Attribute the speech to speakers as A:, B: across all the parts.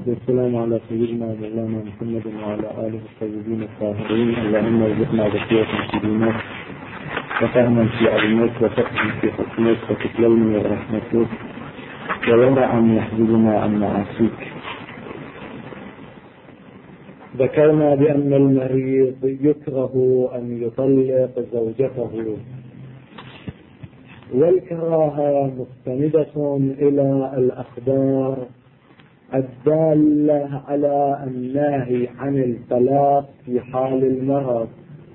A: والسلام على سيدنا مولانا محمد وعلى آله الطيبين الطاهرين. اللهم ارزقنا بقية في دينك وفهما في علمك وفقها في حكمك وتكلمنا برحمتك وورعا يحجبنا عن معاصيك. ذكرنا بأن المريض يكره أن يطلق زوجته، والكراهة مستندة إلى الأخبار الدالة على النهي عن الطلاق في حال المرض،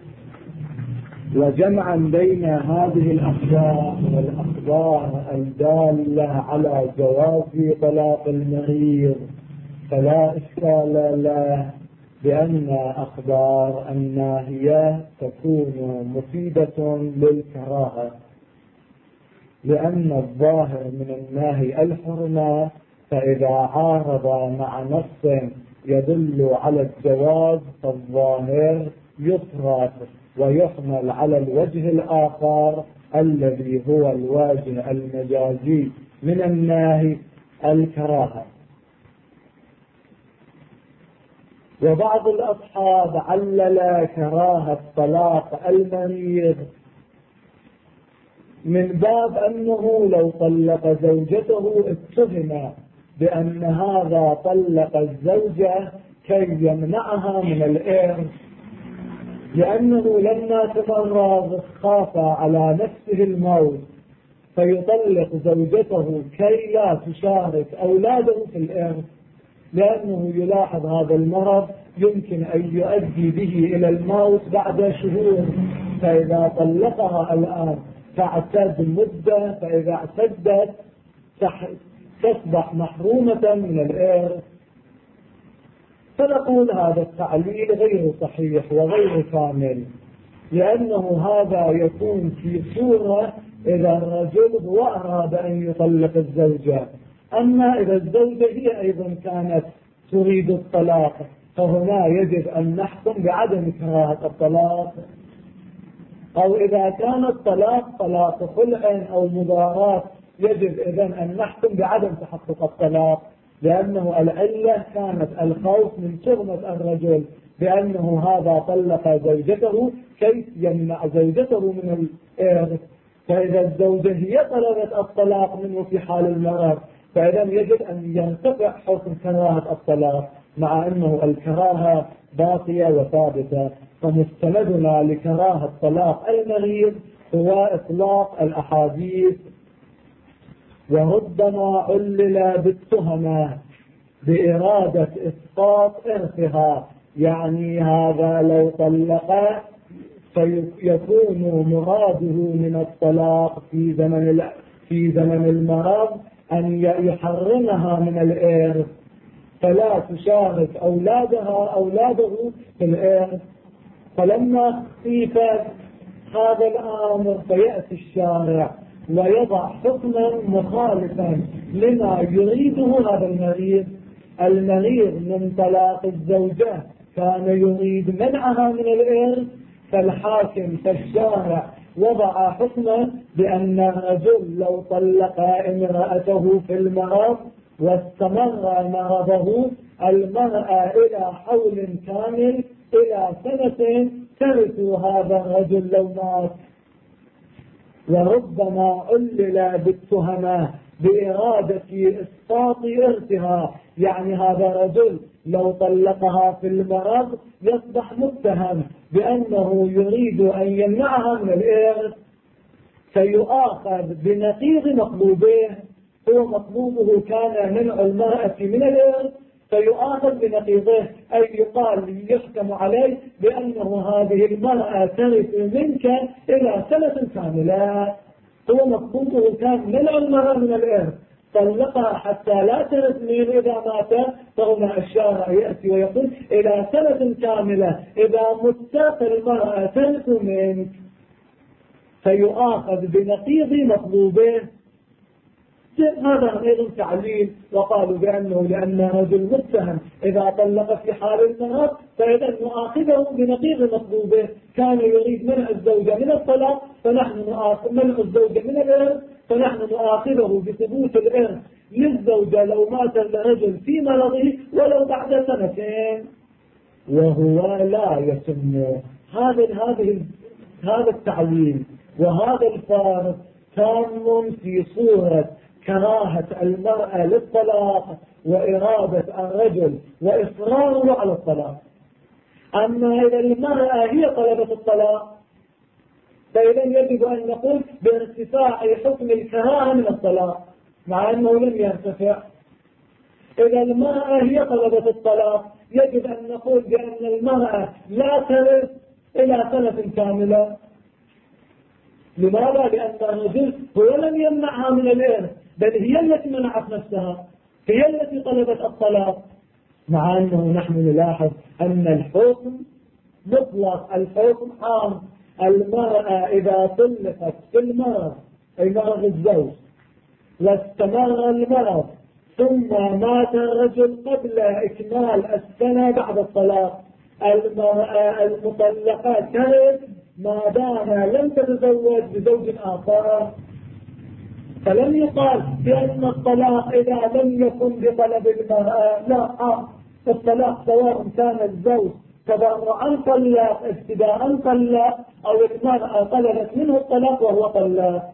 A: وجمعا بين هذه الأخبار والأخبار الدالة على جواز طلاق المريض فلا إشكال له بأن أخبار الناهية تكون مفيدة للكراهة، لأن الظاهر من الناهي الحرمة، فإذا عارض مع نص يدل على الجواز فالظاهر يصرف ويحمل على الوجه الآخر الذي هو الوجه المجازي من الناهي الكراهة. وبعض الأصحاب علل كراهة طلاق المريض من باب أنه لو طلق زوجته اتهم بأن هذا طلق الزوجة كي يمنعها من الإرث، لأنه لما تمرض خاف على نفسه الموت فيطلق زوجته كي لا تشارك أولاده في الإرث، لأنه يلاحظ هذا المرض يمكن أن يؤدي به إلى الموت بعد شهور، فإذا طلقها الآن تعتد مدة، فإذا اعتدت تصبح محرومة من الإرث. فنقول هذا التعليل غير صحيح وغير كامل، لأنه هذا يكون في صورة إذا الرجل هو أراد أن يطلق الزوجة، أما إذا الزوجة هي أيضا كانت تريد الطلاق فهنا يجب أن نحكم بعدم كراهة الطلاق. أو إذا كان الطلاق طلاق خلع أو مضاراة يجب إذن أن نحكم بعدم تحقق الطلاق، لأنه العلة كانت الخوف من تهمة الرجل بأنه هذا طلق زوجته كي يمنع زوجته من الإرث. فإذا الزوجة هي طلبت الطلاق منه في حال المرض فإذا يجب أن ينقطع حكم كراهة الطلاق، مع أنه الكراهة باقية وثابتة. فمستندنا لكراهة طلاق المريض هو إطلاق الأحاديث، وربما علل بالتهمة بإرادة إسقاط إرثها، يعني هذا لو طلق فيكون مراده من الطلاق في زمن المرض أن يحرمها من الإرث فلا تشارك أولاده في الإرث. فلما خيف هذا الأمر فيأتي الشارع ويضع حكما مخالفا لما يريده هذا المريض من طلاق الزوجة كان يريد منعها من الإرث، فالحاكم فالشارع وضع حكما بأن الرجل لو طلق امرأته في المرض واستمر مرضه المرأة إلى حول كامل إلى سنة ترث هذا الرجل لو مات. وربما علل بالتهمة بإرادة إسقاط إرثها، يعني هذا الرجل لو طلقها في المرض يصبح متهم بأنه يريد أن يمنعها من الإرث، فيؤاخذ بنقيض مطلوبه. هو مطلوبه كان منع المرأة من الإرث، فيؤاخذ بنقيضه، أي يقال يحكم عليه بأنه هذه المرأة ترث منك إلى سنة كاملة. هو مطلوبه كان منع المرأة من الإرث، طلقها حتى لا ترث منه إذا مات، فهنا الشارع يأتي ويقول إلى سنة كاملة إذا مت المرأة ترث منك، فيؤاخذ بنقيض مطلوبه. هذا أيضا تعليل، وقالوا بأنه لأن رجل متهم إذا طلق في حال المرض فإذا نؤاخذه بنقيض مطلوبه، كان يريد منع الزوجة من الطلاق فنحن نؤاخذ منع الزوجة من الإرث، فنحن نؤاخذه بثبوت الإرث للزوجة لو مات الرجل في مرضه ولو بعد سنتين، وهو لا يتم. هذا التعليل وهذا الفارق تام في صورة كراهة المرأة للطلاق وإرادة الرجل وإصراره على الطلاق. أما إذا المرأة هي طلبت الطلاق فإذا يجب أن نقول بارتفاع حكم الكراهة من الطلاق مع أنه لم يرتفع. إذا المرأة هي طلبت الطلاق يجب أن نقول بأن المرأة لا ترث إلى سنة كاملة. لماذا؟ لأن الرجل هو لم يمنعها من الإرث، بل هي التي منعت نفسها، هي التي طلبت الطلاق، مع أنه نحن نلاحظ أن الحكم مطلق، الحكم عام. المرأة إذا طلقت في المرض أي مرض الزوج واستمر المرض ثم مات الرجل قبل إكمال السنة بعد الطلاق، المرأة المطلقة ترث ما دام لم تتزوج بزوج آخر. فلم يقال بأن الطلاق إذا لم يكن بطلب المرأة، لا، الطلاق سواء كان الزوج تبرعا طلق، ابتداء طلق، أو المرأة طلبت منه الطلاق وهو طلق.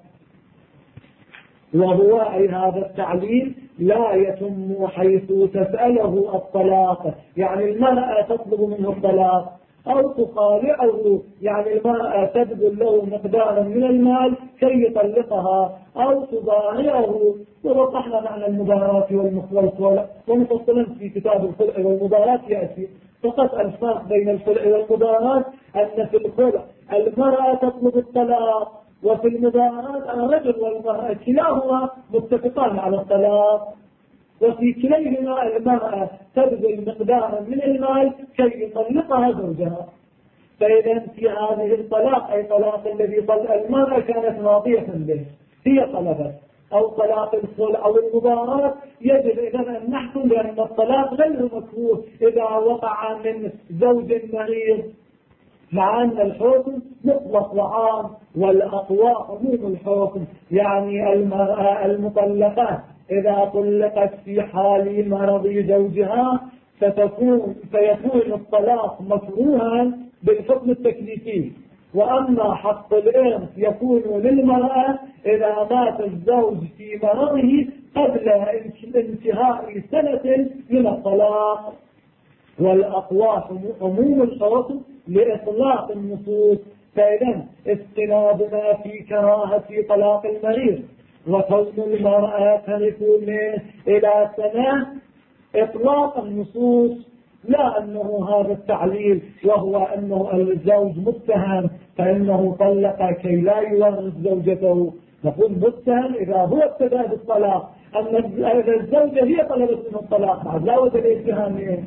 A: وهو أي هذا التعليل لا يتم حيث تسأله الطلاق، يعني المرأة تطلب منه الطلاق، أو تخالعه، يعني المرأة تبذل له مقدارا من المال كي يطلقها، أو تضارعه. ووضحنا معنى المضارات والمخالفة ومفصلا في كتاب الخلع والمضارات يأتي. فقط الفرق بين الخلع والمضارات أن في الخلع المرأة تطلب الطلاق، وفي المضارات الرجل والمرأة كلاهما متفقان على الطلاق، وفي كليهما المرأة تبذل مقدارا من المال كي يطلقها زوجها. فإذا في هذه الطلاق أي طلاق الذي المرأة كانت راضية به هي طلبت، أو طلاق الخلع أو المضارات، يجب إذن أن نحكم بأن الطلاق غير مكروه إذا وقع من زوج مريض، مع أن الحكم مطلق وعام، والأقوى عموم الحكم. يعني المرأة المطلقة إذا طلقت في حال مرض زوجها فيكون الطلاق مكروها بالحكم التكليفي. وأما حق الإرث يكون للمرأة إذا مات الزوج في مرضه قبل انتهاء سنة من الطلاق. والأقوى عموم الحكم لإطلاق النصوص. فإذا استنادنا في كراهة طلاق المريض وكون المرأة ترث منه إلى سنة إطلاق النصوص، لا أنه هذا التعليل وهو أنه الزوج متهم فإنه طلق كي لا يورث زوجته. نقول متهم إذا هو ابتدأ بالطلاق، أما إذا الزوجة هي طلبت منه الطلاق بعد لا وجد اتهامين.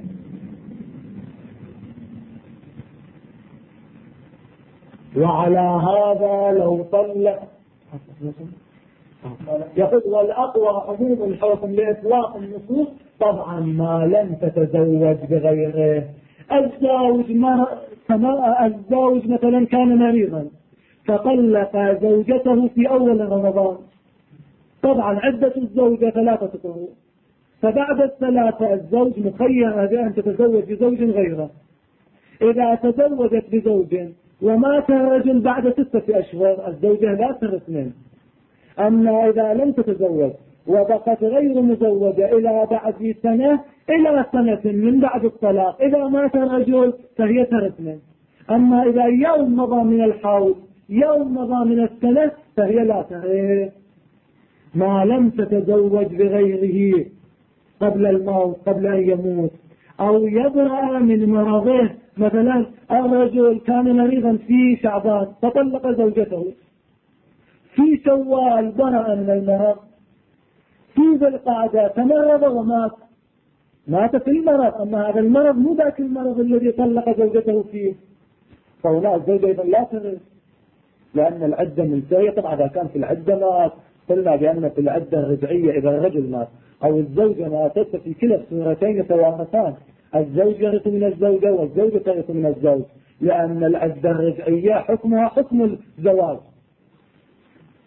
A: وعلى هذا لو طلق يقول والأقوى عموم الحكم لإطلاق النصوص طبعا ما لم تتزوج بغيره. الزوج مثلا كان مريضا فطلق زوجته في أول رمضان، طبعا عدة الزوجة 3 شهور، فبعد الثلاثة الزوج مخير بأن تتزوج بزوج غيره. إذا تزوجت بزوج ومات الرجل بعد 6 أشهر الزوجة لا ترث منه. أما إذا لم تتزوج وبقت غير مزوجة إلى بعد سنة إلى سنة من بعد الطلاق، إذا مات الرجل فهي ترث منه. أما إذا يوم مضى من الحول، يوم مضى من السنة، فهي لا ترث ما لم تتزوج بغيره قبل الموت، قبل أن يموت أو يبرأ من مرضه. مثلا الرجل كان مريضا في شعبان فطلق زوجته، في شوال برأ من المرض، في ذي القعدة تمرض ومات، مات في المرض. أما هذا المرض مو ذاك المرض الذي طلق زوجته فيه، فهنا الزوجة لا ترث لأن العدة منتهية. طبعا إذا كان في العدة مات قلنا بأن في العدة الرجعية إذا الرجل مات أو الزوجة ماتت في كلا الصورتين يتوارثان، الزوج يرث من الزوجة والزوجة ترث من الزوج، لأن العدة الرجعية حكمها حكم الزواج.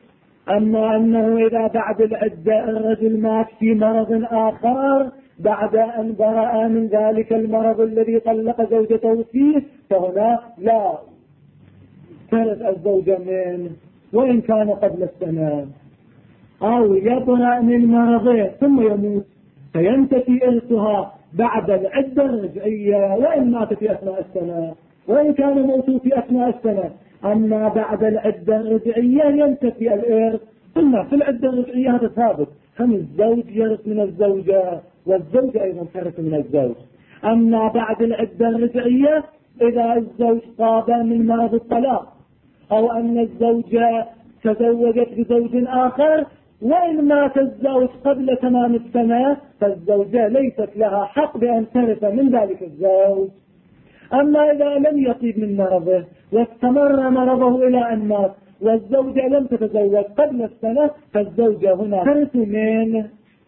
A: أما أنه إذا بعد العدة الرجل مات في مرض آخر بعد أن برأ من ذلك المرض الذي طلق زوجته فيه، فهنا لا ترث الزوجة منه وإن كان قبل السنة. أو يبرأ من مرضه ثم يموت فينتفي إرثها بعد العدة الرجعية وإن مات في أثناء السنة، وإن كان موته في أثناء السنة. أما بعد العدة الرجعية ينتفي الإرث. ثم في العدة الرجعية هذا ثابت، هم الزوج يرث من الزوجة والزوجة أيضا ترث من الزوج. أما بعد العدة الرجعية إذا الزوج طاب من مرض الطلاق أو أن الزوجة تزوجت بزوج آخر وإن مات الزوج قبل تمام السنة فالزوجة ليست لها حق بأن ترث من ذلك الزوج. أما إذا لم يطيب من مرضه واستمر مرضه إلى أن مات والزوجة لم تتزوج قبل السنة فالزوجة هنا ترث منه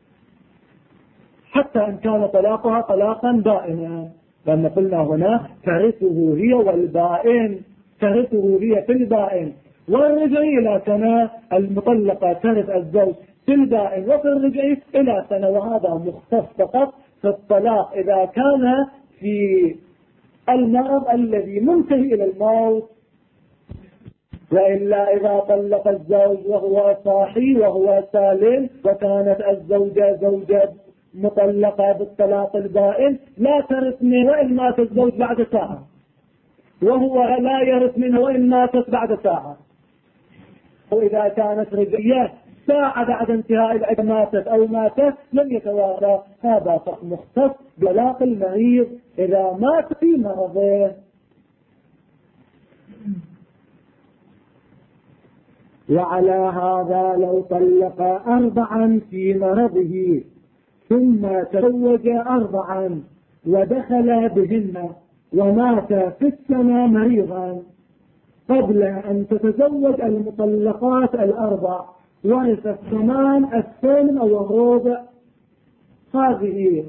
A: حتى إن كان طلاقها طلاقا بائنا، لأن قلنا هنا ترثه هي والبائن، ترثه هي في البائن والرجعي إلى سنة. المطلقة ترث الزوج في البائن وفي الرجعي إلى سنة، وهذا مختص فقط في الطلاق إذا كان في المرض الذي منتهي إلى الموت. وإلا إذا طلق الزوج وهو صاحي وهو سالم وكانت الزوجة زوجة مطلقة بالطلاق البائن لا ترث منه وإن مات الزوج بعد ساعة، وهو لا يرث منه وإن ماتت بعد ساعة. وإذا كانت رجعية ساعة بعد انتهاء العدة ماتت أو ماتت لم يتوارى. هذا مختص بطلاق المريض إذا مات في مرضه. وعلى هذا لو طلق 4 في مرضه ثم تزوج 4 ودخل بهن ومات في السنة مريضا قبل أن تتزوج المطلقات 4 ورث الثمان الثامن أو الربع. هذه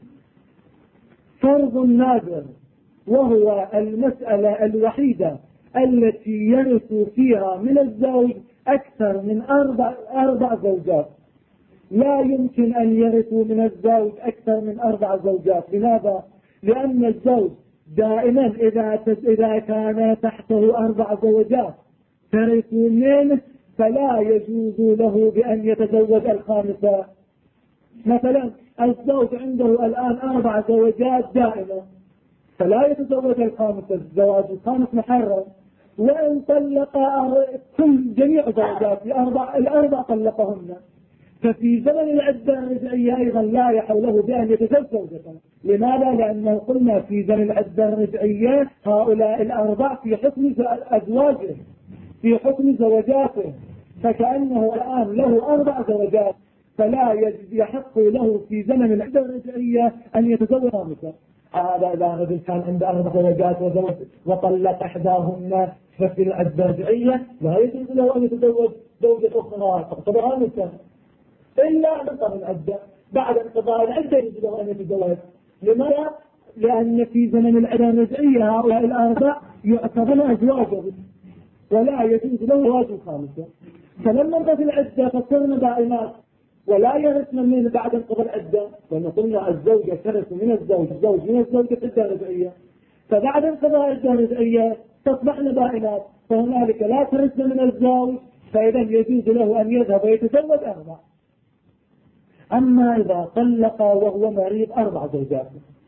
A: فرض نادر، وهو المسألة الوحيدة التي يرث فيها من الزوج أكثر من 4 زوجات. لا يمكن أن يرثوا من الزوج أكثر من 4 زوجات. لماذا؟ لأن الزوج دائما إذا كان تحته 4 زوجات ترثوا منه فلا يجوز له بأن يتزوج الخامسة. مثلا الزوج عنده الآن 4 زوجات دائما فلا يتزوج الخامسة، الزواج الخامس محرم. وإن طلق جميع زوجاته ال4 طلقهن، ففي زمن العدة الرجعية أيضا لا يحل له بأن يتزوج زوجته. لماذا؟ لأنه قلنا في زمن العدة الرجعية هؤلاء 4 في حكم أزواجه، في حكم زوجاته، فكأنه الآن له 4 زوجات فلا يحق له في زمن العدة الرجعية أن يتزوج خامسة. هذا إذا رجل كان عنده 4 زوجات وطلق إحداهن ففي العدة الرجعية لا يجوز له أن يتزوج زوجة أخرى تعتبر خامسة إلا انقضى العدة. بعد انقضاء العدة يجوز له أن يتزوج. لماذا؟ لأن في زمن العدة الرجعية هؤلاء 4 يعتبرون أزواجه ولا يجوز له زواج الخامسة. فلما انقضت العدة فصرنا دائمات ولا يرثن من بعد انقضاء العدة، لأن قلنا الزوجة ترث من الزوج، الزوج من الزوجة في العدة الرجعية. فبعد انقضاء العدة الرجعية تصبحن دائمات، فهنالك لا ترثن من الزوج، فإذا يجوز له أن يذهب ويتزوج 4. أما إذا طلق وهو مريض 4 زوجات،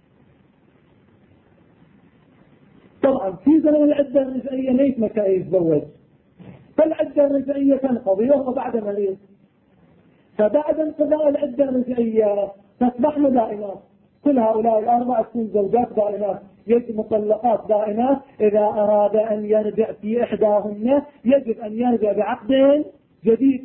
A: طبعا في زمن العدة الرجعية ليس مكان يتزوج، فالعدة الرجعية تنقضي وهو بعد مريض، فبعد انقضاء العدة الرجعية تصبحن دائمات. كل هؤلاء 4 تكون زوجات دائمات، يجب مطلقات دائمات. إذا أراد أن يرجع في إحداهن يجب أن يرجع بعقد جديد،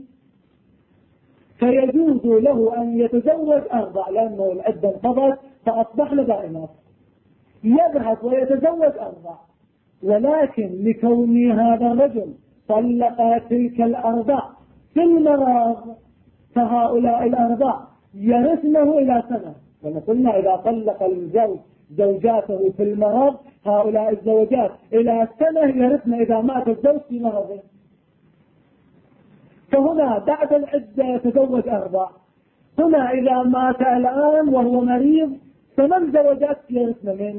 A: فيجوز له أن يتزوج 4 لأنه العدة انقضت فأصبحن دائمات، يذهب ويتزوج 4. ولكن لكون هذا الرجل طلق تلك 4 في المرض فهؤلاء 4 يرثنه إلى سنة. قلنا إذا طلق الزوج زوجاته في المرض هؤلاء الزوجات إلى سنة يرثن إذا مات الزوج في مرضه. فهنا بعد العدة تزوج 4. هنا إذا مات الآن وهو مريض 8 زوجات يرثن منه.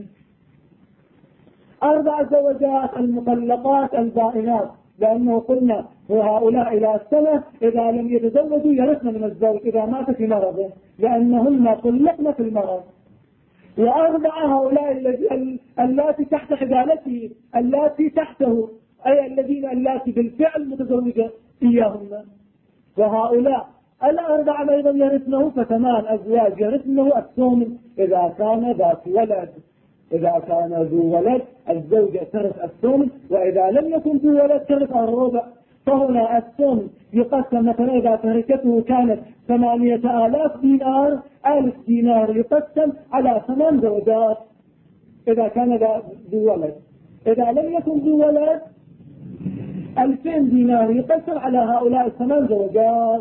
A: 4 زوجات المطلقات البائنات، لأنه قلنا وهؤلاء إلى السنة إذا لم يتزوجوا يرثن من الزوج إذا مات في مرضه، لأنهن طلقن في المرض. و4 هؤلاء اللاتي تحت حبالته، اللاتي تحته، أي اللاتي بالفعل متزوجة إياهن. وهؤلاء 4 أيضا يرثنه، ف8 أزواج يرثنه الثمن إذا كان ذات ولد. إذا كان ذو ولد الزوجة ترث الثمن، وإذا لم يكن ذو ولد ترث الربع. فهنا الثمن يقسم مثلا إذا تركته كانت 8000 دينار، 1000 دينار يقسم على 8 زوجات إذا كان ذو ولد. إذا لم يكن ذو ولد 2000 دينار يقسم على هؤلاء 8 زوجات.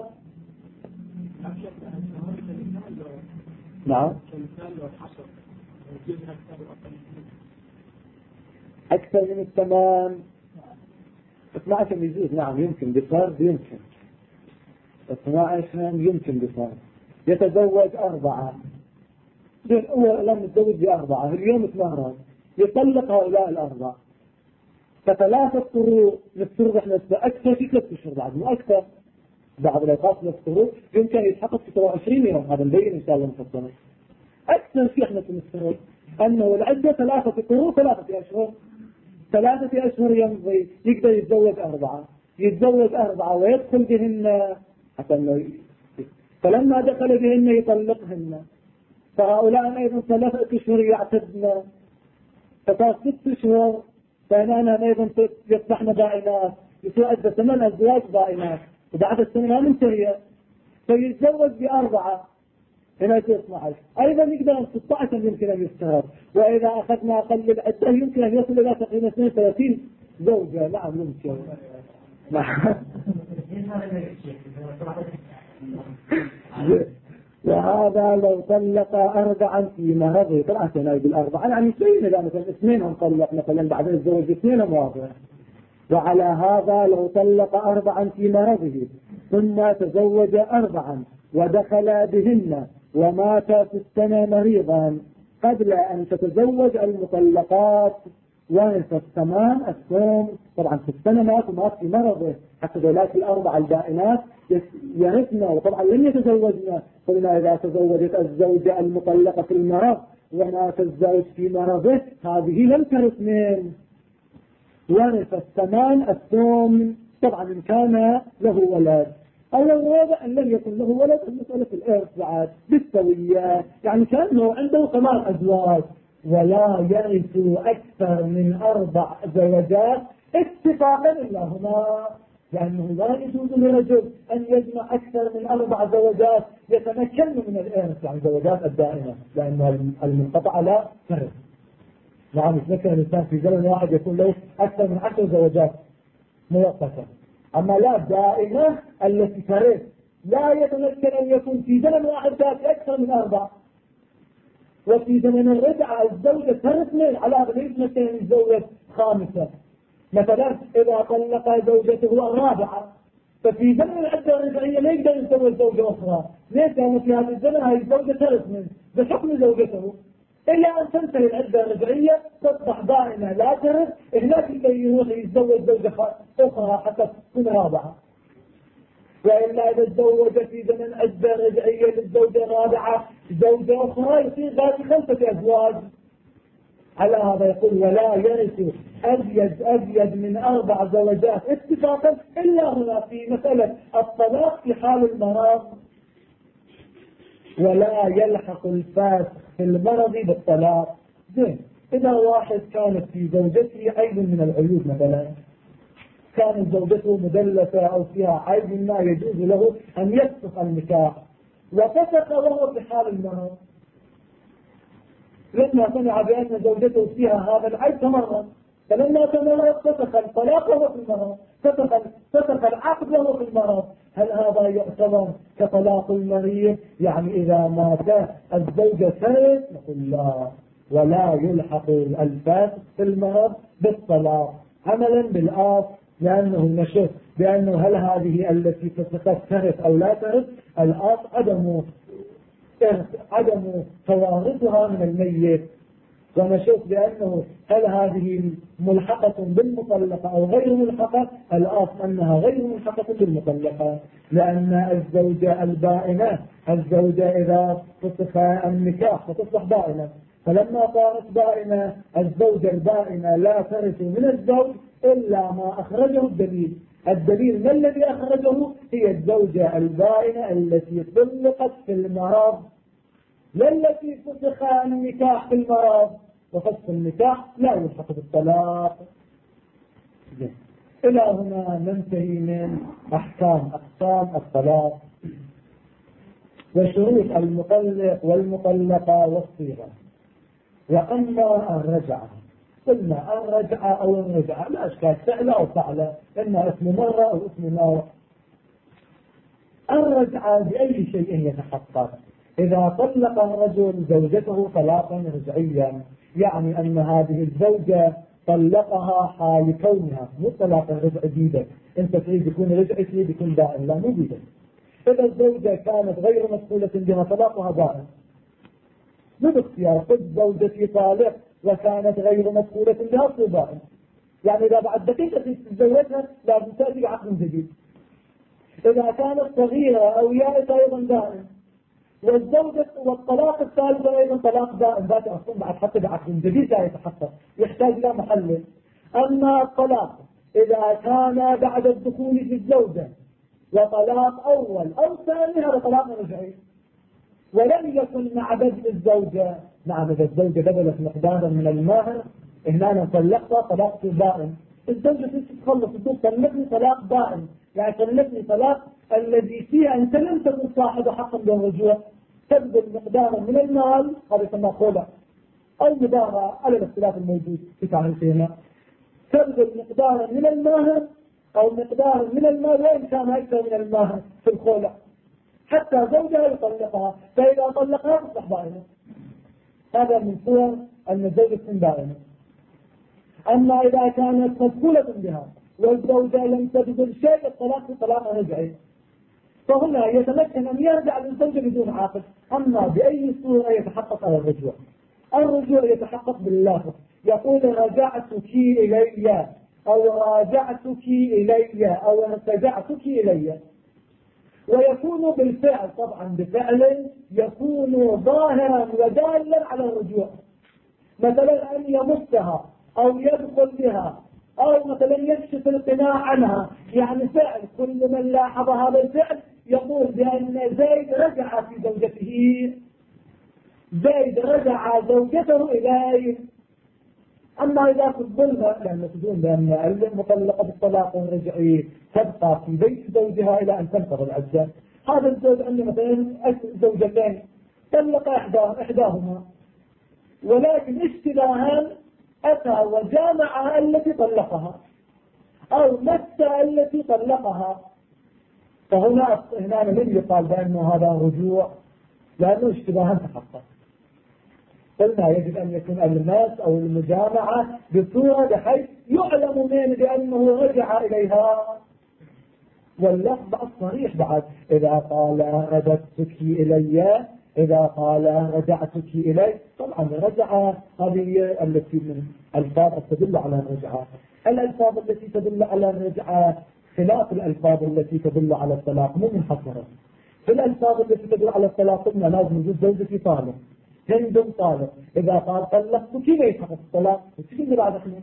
A: نعم أكثر من 8 12 يجوز. نعم يمكن بفرض، يمكن 12 يمكن بفرض. يتزوج 4 لم يتزوج ب4 اليوم اتمهران، يطلق هؤلاء 4 ف3 قروء نفترض احنا أكثر في 3 أشهر بعد مو أكثر. بعض الأوقات 3 قروء يمكن يتحقق في 27 يوم، هذا نبين إن شاء الله مفصلا. أكثر في احنا نفترض أنه العدة 3 قروء 3 أشهر، 3 أشهر يمضي يقدر يتزوج 4، يتزوج 4 ويدخل بهن حتى أنه فلما دخل بهن يطلقهن. فهؤلاء أيضا 3 أشهر يعتدن، فصار 6 أشهر، فهنا أيضا يصبحن بائنات، يصير عدة 8 أزواج بائنات، وبعد السنة ما منتهية فيتزوج ب4 هنا 12. أيضا يقدر 16 يمكن أن يستهر. وإذا أخذنا أقل العدة يمكن أن يصل إلى تقريبا 32 زوجة. نعم يمكن. وهذا لو طلق 4 في مرضه. طبعا سنة بال4 يعني شيء، إذا مثلا 2 انطلق مثلا بعدين الزوج 2 واضح. وعلى هذا لو طلق 4 في مرضه ثم تزوج 4 ودخل بهن ومات في السنة مريضا قبل أن تتزوج المطلقات ورث الثمان الثوم. طبعا في السنة مات في مرضه، حتى ذلك 4 البائنات يرثن، وطبعا لم يتزوجن. قلنا إذا تزوجت الزوجة المطلقة في المرض ومات الزوج في مرضه هذه لم ترث من ورث الثمان الثوم. طبعا إن كان له ولد. أو الرابع أن لم يكن له ولد، المسألة الإرث بعد بالسوية، يعني كأنه عنده 8 أزواج ولا يرث أكثر من 4 زوجات اتفاقا إلا هنا، لأنه لا يجوز لرجل أن يجمع أكثر من 4 زوجات يتمكن من الإرث، يعني زوجات الدائمة، لأن المنقطع لا ترث. نعم يتمكن الإنسان في زمن واحد يكون له أكثر من 10 زوجات مؤقتة، أما لا دائمة التي ترث لا يتمكن أن يكون في زمن واحد ذات أكثر من 4. وفي زمن الرجعة الزوجة ترث من على هذا يتمكن أن يتزوج 5. مثلا إذا طلق زوجته 4 ففي زمن العدة الرجعية لا يقدر يتزوج زوجة أخرى. ليش؟ لأنه في هذا الزمن هذه الزوجة ترث من بحكم زوجته، إلا أن تنتهي العدة الرجعية تصبح دائمة لا ترث. هناك اللي يروح يتزوج زوجة أخرى حتى تكون 4. وإلا إذا تزوج في زمن عدة رجعية للزوجة 4 زوجة أخرى يصير ذات 5 أزواج. على هذا يقول ولا يرث أزيد من 4 زوجات اتفاقا إلا هنا في مسألة الطلاق في حال المرض. ولا يلحق الفاسق في المرض بالطلاق. زين، إذا واحد كانت في زوجته عيب من العيوب، مثلا كانت زوجته مدلسة أو فيها عيب ما يجوز له أن يفسخ النكاح، وفسخ وهو في حال المرض، لما سمع بأن زوجته فيها هذا العيب تمرض، فلما تمرض فسخ الطلاق وهو في المرض، فسخ العقد وهو في المرض. هل هذا يعتبر كطلاق المريض؟ يعني إذا مات الزوجة ثالث نقول لا، ولا يلحق الفاسق في المرض بالطلاق عملا بالآس لأنه نشوف بأنه هل هذه التي فسقت ترث أو لا ترث. الأصل عدم توارثها من الميت، ونشوف بأنه هل هذه ملحقة بالمطلقة أو غير ملحقة. الأصل أنها غير ملحقة بالمطلقة، لأن الزوجة البائنة، الزوجة إذا فسخ النكاح فتصبح بائنة، فلما صارت بائنة الزوجة البائنة لا ترث من الزوج إلا ما أخرجه الدليل. الدليل ما الذي أخرجه؟ هي الزوجة البائنة التي طلقت في المرض، لا التي فسخ النكاح في المرض، وفسخ النكاح لا يلحق بالطلاق. إلى هنا ننتهي من أقسام الطلاق وشروط المطلق والمطلقة والصيغة. وأما الرجعة، قلنا الرجعة أو الرجعة لا أشكال، فعل أو فعل، إما اسم مرة أو اسم مرة. الرجعة بأي شيء يتحقق؟ إذا طلق الرجل زوجته طلاقا رجعيا، يعني أن هذه الزوجة طلقها حال كونها، مو طلاق رجع بيدك، أنت تريد يكون رجعي تريد يكون دائم، لا مو بيدك. إذا الزوجة كانت غير مسؤولة بها طلاقها دائم، مو باختيار، قد زوجتي طالق وكانت غير مسؤولة بها دائم، يعني إذا بعد دقيقة تتزوجها لازم تأتي عقد جديد. إذا كانت صغيرة أو يائسة أيضا دائم. والزوجة والطلاق الثالث أيضا طلاق دائم، ذات أصلا بعد حتى بعقد جديد لا يتحقق، يحتاج إلى محل. أما الطلاق إذا كان بعد الدخول في الزوجة وطلاق أول أو ثاني هذا طلاق رجعي، ولم يكن مع بدء الزوجة، نعم إذا الزوجة بذلت مقدارا من المهر هنا أنا طلقتها طلاق دائم، الزوجة تتخلص تقول طلقني طلاق دائم، يعني طلقني طلاق الذي فيه أنت لم تكن صاحب حق بالرجوع، تبذل مقدارا من المال، هذا يسمى خلع أو مدارة على الاختلاف الموجود في تعريفهما، تبذل مقدارا من المهر أو مقدارا من المال وإن كان أكثر من المهر في الخلع حتى زوجها يطلقها، فإذا طلقها تصبح بائنة. هذا من صور أن الزوجة تكون بائنة. أما إذا كانت مسؤولة بها والزوجة لم تبذل شيء الطلاق طلاق رجعي، فهنا يتمكن أن يرجع للزوجة بدون عاقل. أما بأي صورة يتحقق على الرجوع؟ الرجوع يتحقق باللفظ، يقول رجعتك إلي أو راجعتك إلي أو ارتجعتك إلي، ويكون بالفعل، طبعا بفعل يكون ظاهرا ودالا على الرجوع، مثلا أن يمسها أو يدخل بها أو مثلا يكشف القناع عنها، يعني فعل. كل من لاحظ هذا الفعل يقول بأن زيد رجع في زوجته، زيد رجع زوجته إليه. أما إذا تظلها، لأن تظن بأن المطلقة بالطلاق الرجعي تبقى في بيت زوجها إلى أن تنقضي العدة. هذا الزوج عنده مثلا زوجتين طلق إحداهما، ولكن اشتباها أتى وجامعها التي طلقها أو مس التي طلقها، فهنا من يقال بأنه هذا رجوع؟ لأنه اشتباها تحقق. قلنا يجب أن يكون الماس أو المجامعة بصورة بحيث يعلم من بأنه رجع إليها. واللفظ الصريح بعد، إذا قال رددتك إلي، إذا قال رجعتك إلي، طبعا رجع هذه التي من الألفاظ تدل على الرجعة. الألفاظ التي تدل على الرجعة خلاف الألفاظ التي تدل على الطلاق، مو منحصرة. في الألفاظ التي تدل على الطلاق قلنا لازم يوجد زوجتي طالق، هند طالق، إذا قال طلقتك لا يحقق الطلاق، وتكلم بعد احنا.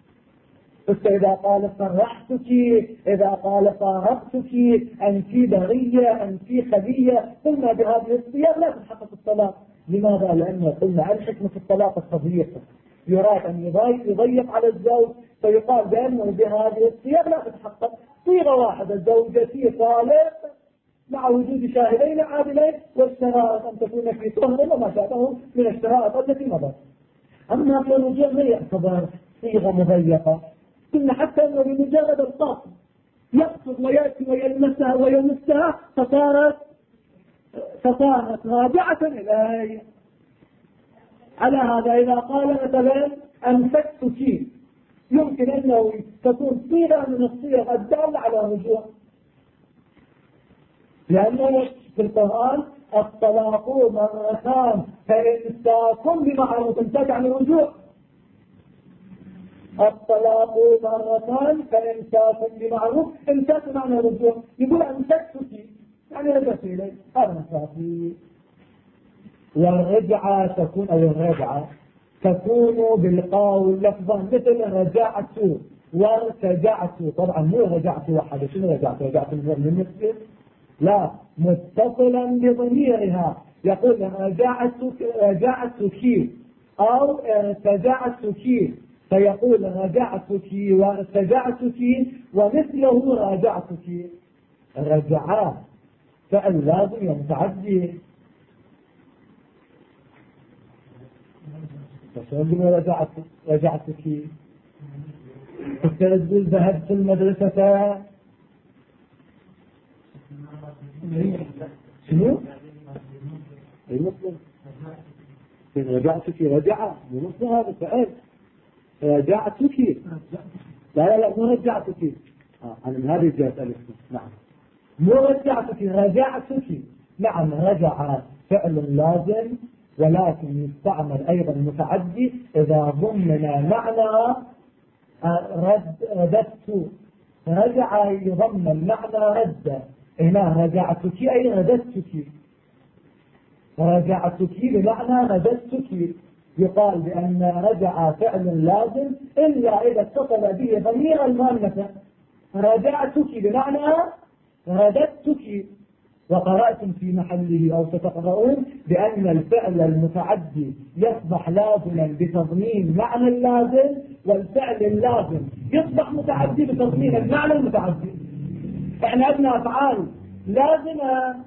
A: إذا قال صرحتك، إذا قال فارقتك، أنت برية، أنت خلية، قلنا بهذه الصيغ لا تتحقق الطلاق. لماذا؟ لأن قلنا الحكمة في الطلاق التضييق، يراد أن يضيق على الزوج، فيقال بأنه بهذه الصيغ لا تتحقق. صيغة واحدة زوجتي طالق مع وجود شاهدين عادلين، والشرائط أن تكون في طهر وما شابه من الشرائط التي مضت. أما في الرجوع ما يعتبر صيغة مضيقة، إن حتى أنه بمجرد القصد يقصد ويأتي ويلمسها ويمسها فصارت راجعة إليه. على هذا إذا قال مثلا أمسكتك يمكن أنه تكون صيغة من الصيغ الدالة على الرجوع، لأنه في القرآن الطلاق مرتان فإمساك بمعروف امساك عن الرجوع، الطلاق مرتان فإمساك بمعروف امساك معنى الرجوع. يقول أمسكتك يعني رجعت إليه، هذا مسافي. والرجعة تكون أو الرجعة تكون بالقول لفظا مثل رجعت وارتجعت. طبعا مو رجعت وحده، شنو رجعت من المسجد؟ لا، متصلا بضميرها. يقول رجعتك أو ارتجعتك، فيقول رجعتك وارتجعتك ومثله راجعتك. رجعات فعل لازم ومتعدي. فشلون رجعتك تقول ذهبت المدرسة شنو؟ رجعتك رجع بنص هذا فعل. رجعتك لا مو رجعتك. أنا من هذه الجهة أسألك. نعم مو رجعتك رجعتك. نعم رجع فعل لازم، ولكن يستعمل أيضا متعدي إذا ضمن معنى رددت. رجع يضمن معنى رد، هنا رجعتك أي رددتك. رجعتك بمعنى رددتك. يقال بأن رجع فعل لازم إلا إذا اتصل به ضمير المؤنث. رجعتك بمعنى رددتك. وقرأتم في محله أو ستقرؤون بأن الفعل المتعدي يصبح لازما بتضمين معنى اللازم، والفعل اللازم يصبح متعدي بتضمين المعنى المتعدي. احنا عندنا أفعال لازمة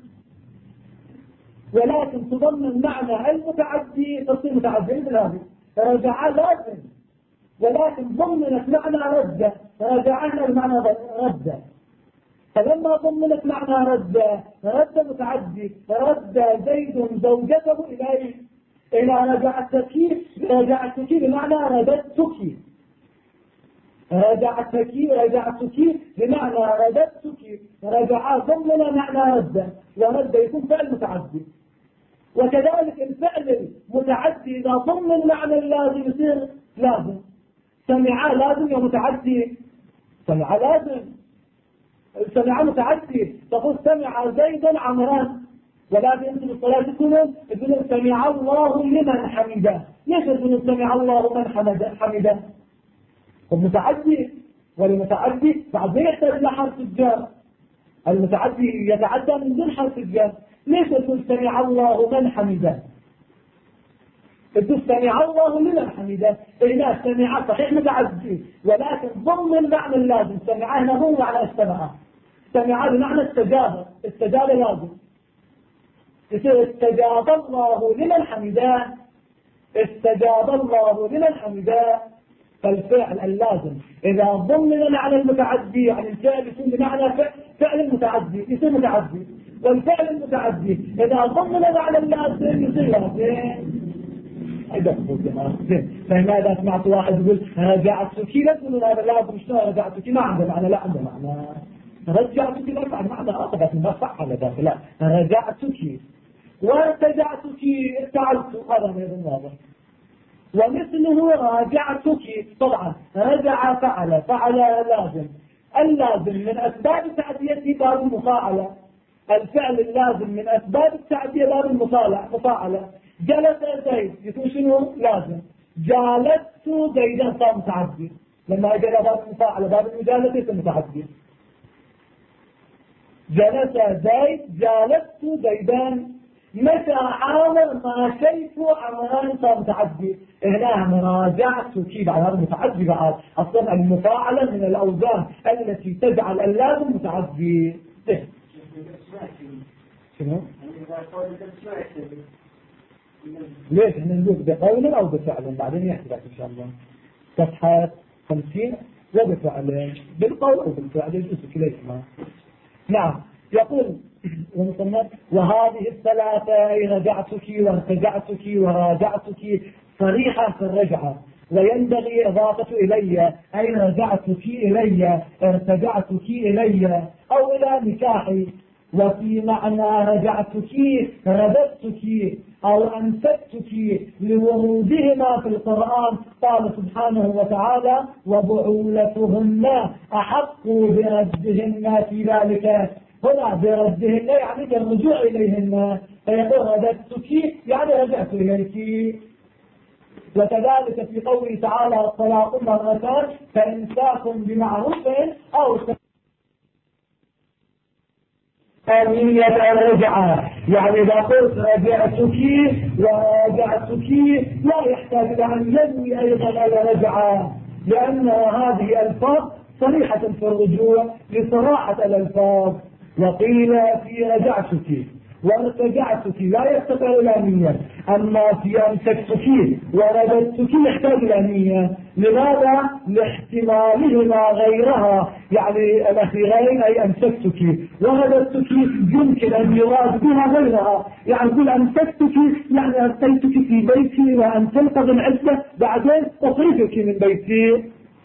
A: ولكن تضمن معنى المتعدي تصير متعدية بالهذه. رجع لازم ولكن ضمنت معنى رد، رجعنا المعنى رد. فلما ضمنت معنى رد متعدي، رد زيد زوجته إليه. إلى رجعتك بمعنى رددتك. رجعتك بمعنى رددتك. رجع ضمن معنى رد، ورد يكون فعل متعدي. وكذلك الفعل المتعدي إذا ضمن معنى اللازم يصير لازم. سمع لازم ومتعدي. سمع لازم، سمع متعدي. تقول سمع زيدا عمران، ولكن انتم بالصلاة تقولون سمع الله لمن حمده. ليش تقولون سمع الله من حمده؟ المتعدي، والمتعدي بعد ما يحتاج إلى حرف الجر. المتعدي يتعدى من دون حرف الجر. ليش تقول سمع الله من حمده؟ تقول سمع الله لمن حمده. إذا سمع صحيح متعدي ولكن ضمن معنى اللازم. سمع هنا مو معنى استمع، سمع بمعنى استجاب لازم. يصير استجاب الله لمن حمده. استجاب الله لمن حمده. فالفعل اللازم إذا ضمن معنى المتعدي يعني الفعل يكون بمعنى فعل المتعدي يصير متعدي، والفعل المتعدي إذا ضمن معنى اللازم يصير لازم. فهنا إذا سمعت واحد يقول رجعتك لا تقولون هذا لازم شلون رجعتك ما عنده معنى. لا عنده معنى. رجعتك لا بعد معنى آخر بس ما صح على ذاك. لا رجعتك وارتجعتك ارتعلت، هذا غير واضح. ومثله راجعتك. طبعا رجع فعل لازم. اللازم من أسباب التعدية باب المفاعلة. الفعل اللازم من أسباب التعدية باب المفاعلة. جلس زيد يكون شنو لازم. جالست زيدا صار متعدي. لما جاء باب المفاعلة باب المجالسة يكون متعدي. جلس زيد جالست زيدان. متى عامر ماشيت عمران صار متعدي. هنا مراجعتك بعد هذا متعدي. بعد أصلا المفاعلة من الأوزان التي تجعل اللازم متعدي. شنو؟ ليش احنا نقول بقول أو بفعل بعدين يحكي لك إن شاء الله. صفحة 50 وبفعل بالقول أو بالفعل يجوز كليهما. نعم يقول وهذه الثلاثة رجعتك وارتجعتك وراجعتك صريحة في الرجعة. وينبغي إضافة إلي أي رجعتك إلي، ارتجعتك إلي، أو إلى نكاحي. وفي معنى رجعتك رددتك أو أمسكتك لورودهما في القرآن قال سبحانه وتعالى وبعولتهن أحق بردهن في ذلك. هنا بردهن يعني بالرجوع إليهن، فيقول رددتك يعني رجعت إليك. وكذلك في قوله تعالى الطلاق مرتان فإمساك بمعروف أو ثانية الرجعة. يعني إذا قلت رجعتك ورجعتك لا يحتاج إلى أن ينوي أيضا الرجعة، لأن هذه الفاظ صريحة في الرجوع لصراحة الألفاظ. وقيل في رجعتك وارتجعتك لا يفتقر إلى نية، أما في أمسكتك ورددتك يحتاج إلى نية. لماذا؟ لاحتمالهما غيرها، يعني الأخيرين أي أمسكتك ورددتك يمكن أن يراد بها غيرها. يعني يقول أمسكتك يعني أبقيتك في بيتي وأن تنقض العدة بعدين أخرجك من بيتي.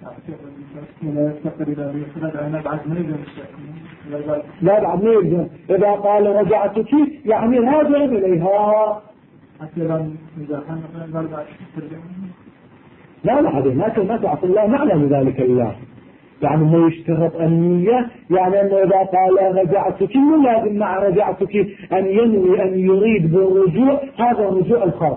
A: لا بعد ما يلزم. إذا قال رجعتك يعني راجع إليها. لا ما تعطي الله معنى لذلك الله، يعني ما يشترط النية، يعني أنه إذا قال رجعتك مو لازم مع رجعتك أن ينوي أن يريد بالرجوع، هذا الرجوع الخاص.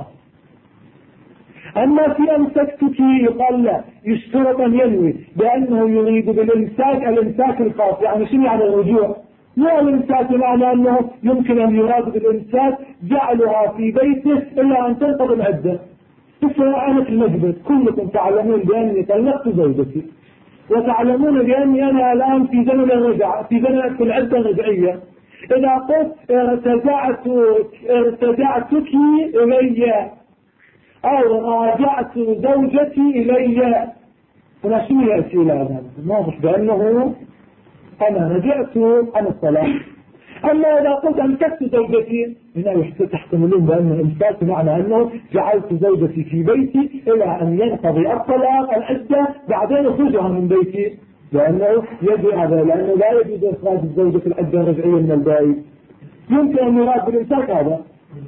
A: أما في أمسكتك يقال لا، يشترط أن ينوي بأنه يريد الإمساك الخاص. يعني شنو يعني الرجوع؟ لا الإمساك معنى أنه يمكن أن يراد بالإمساك جعلها في بيته إلا أن تنقض العدة. أنا في المجلس كلكم تعلمون بأني طلقت زوجتي، وتعلمون بأني أنا الآن في زمن الرجعة، في زمن العدة الرجعية. إذا قلت ارتجعتك إلي أو راجعت زوجتي إلي، فلا شيء يأتي إلى هذا واضح بأنه أنا رجعت عن الصلاة. أما إذا قلت أمسكت زوجتي هنا تحتملون بأن الإمساك معنى أنه جعلت زوجتي في بيتي إلى أن ينقضي الطلاق العدة بعدين أخرجها من بيتي، لأنه يجب هذا، لأنه لا يجوز إخراج الزوجة في العدة الرجعية من البيت. يمكن أن يراد بالإمساك هذا.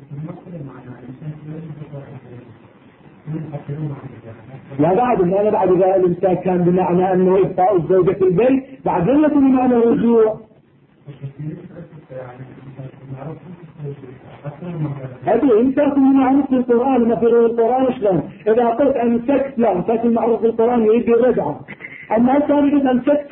A: لا بعد أنا بعد إذا الإمساك كان بمعنى أنه إبقاء الزوجة في البيت بعدين يكون بمعنى الرجوع. هذا إمساك معروف في القرآن، ما في القرآن شلون؟ إذا قلت أمسكت لا إمساك المعروف في القرآن يريد الرجعة. أما أنت يريد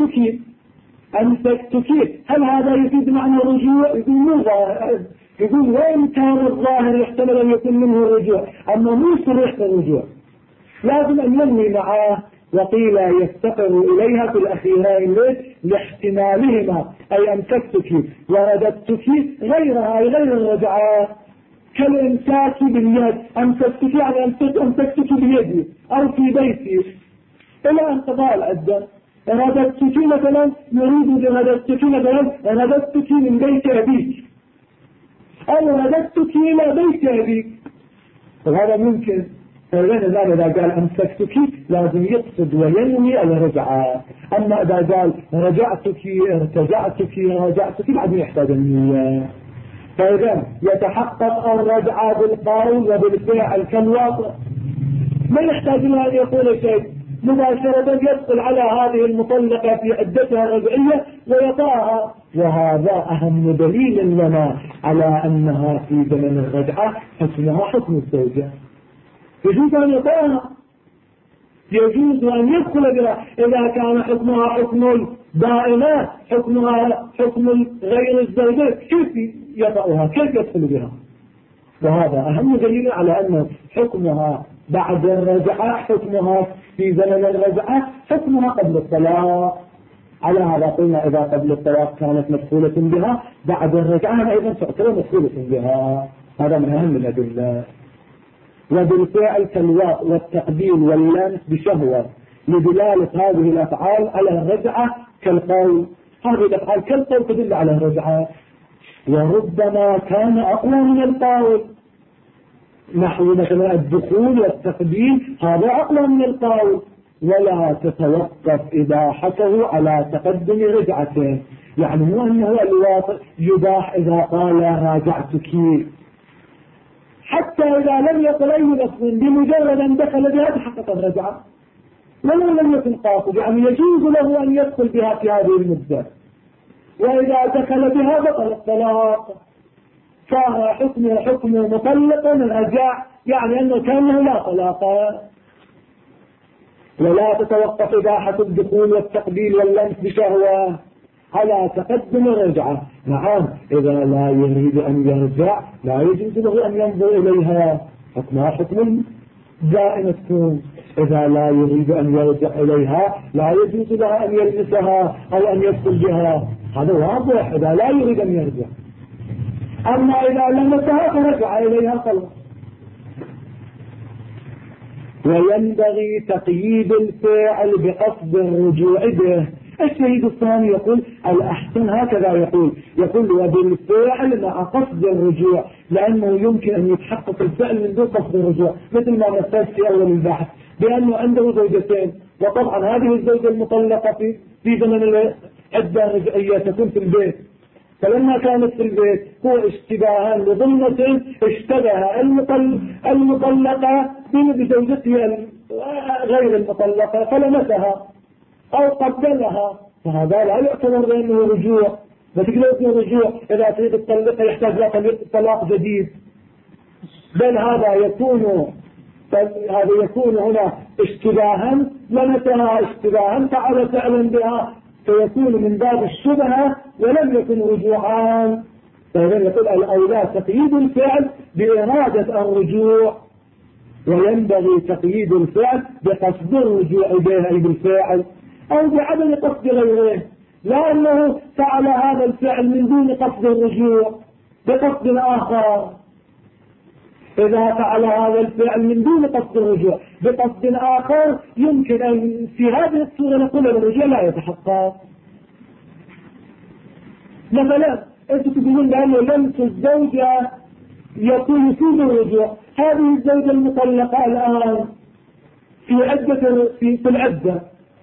A: أمسكتك هل هذا يفيد معنى الرجوع؟ يقول مو ظاهر، يقول وين كان الظاهر يحتمل أن يكون منه الرجوع، أما مو صريح الرجوع، لازم أن ينوي معاه. وقيل يفتقر إليها في الأخيرين لاحتمالهما أي أمسكتك ورددتك غيرها غير الرجعة، كالإمساك باليد. أمسكتك يعني أمسكتك بيدي أو في بيتي إلى انقضاء العدة. رددتك مثلا يريد برددتك مثلا رددتك من بيت أبيك أو رددتك إلى بيت أبيك، فهذا ممكن. فإذا قال أمسكتك لازم يقصد وينوي الرجعة. أما إذا قال رجعتك ارتجعتك رجعتك بعد يحتاج النية. فإذا يتحقق الرجعة بالقول وبالفعل كالواقع، ما يحتاج إلى أن يقول شيء، مباشرة يدخل على هذه المطلقة في عدتها الرجعية ويطاها. وهذا أهم دليل لنا على أنها في زمن الرجعة حكمها حكم الزوجة، يجوز أن يطاها، يجوز أن يدخل بها. إذا كان حكمها حكم دائمة، حكمها حكم غير الزوجة، كيف يطأها؟ كيف يدخل بها؟ وهذا أهم دليل على أن حكمها بعد الرجعة حكمها في زمن الرجعة حكمها قبل الطلاق. على هذا قلنا إذا قبل الطلاق كانت مدخولة بها بعد الرجعة أيضا تعتبر مدخولة بها. هذا من أهم الأدلة. وبالفعل كالواء والتقبيل واللمس بشهوة لدلالة هذه الأفعال على الرجعة كالقول. هذه الأفعال كالقول تدل على الرجعة، وربما كان أقوى من القول. نحو مثلا الدخول والتقديم، هذا أقوى من القول. ولا تتوقف إباحته على تقدم رجعته، يعني مو أنه الواقع يباح إذا قال راجعتك، حتى إذا لم يقل أي لفظ بمجرد أن دخل بها تحقق الرجعة ولو لم يكن قاصد، يعني يجوز له أن يدخل بها في هذه المدة، وإذا دخل بها بطل الطلاق، صار حكم مطلقا الرجاع، يعني أنه كأنه لا طلاق. ولا تتوقف إباحة الدخول والتقبيل واللمس بشهوة على تقدم الرجعة. نعم، إذا لا يريد أن يرجع لا يجوز له أن ينظر إليها، حكمها حكم دائم تكون. إذا لا يريد أن يرجع إليها لا يجوز له أن يلمسها أو أن يدخل بها، هذا واضح إذا لا يريد أن يرجع. أما إذا لمسها فرجع إليها خلاص. وينبغي تقييد الفاعل بقصد الرجوع به. الشهيد الثاني يقول الأحسن هكذا، يقول وبالفعل مع قصد الرجوع، لأنه يمكن أن يتحقق الفعل من دون قصد الرجوع، مثل ما مثلت في أول البحث بأنه عنده زوجتين، وطبعا هذه الزوجة المطلقة في زمن العدة الرجعية تكون في البيت، فلما كانت في البيت هو اشتباها لظلمة اشتبه المطلقة بزوجته غير المطلقة فلمسها أو قبلها، فهذا لا يعتبر بأنه رجوع. فتقدر اسمه رجوع إذا تريد الطلقة يحتاج لها طلاق جديد، بل هذا يكون هنا اشتباها، لمسها اشتباها فعل فعلا بها، فيكون من باب الشبهة ولم يكن رجوعان. فإذا يقول الأولى تقييد الفعل بإرادة الرجوع، وينبغي تقييد الفعل بقصد الرجوع به بالفعل أو بعدم قصد غيره، لأنه فعل هذا الفعل من دون قصد الرجوع بقصد آخر. إذا فعل هذا الفعل من دون قصد الرجوع بقصد آخر يمكن أن في هذه الصورة نقول الرجوع لا يتحقق. مثلا أنتم تقولون بأنه لمس الزوجة يكون فيه الرجوع، هذه الزوجة المطلقة الآن في العدة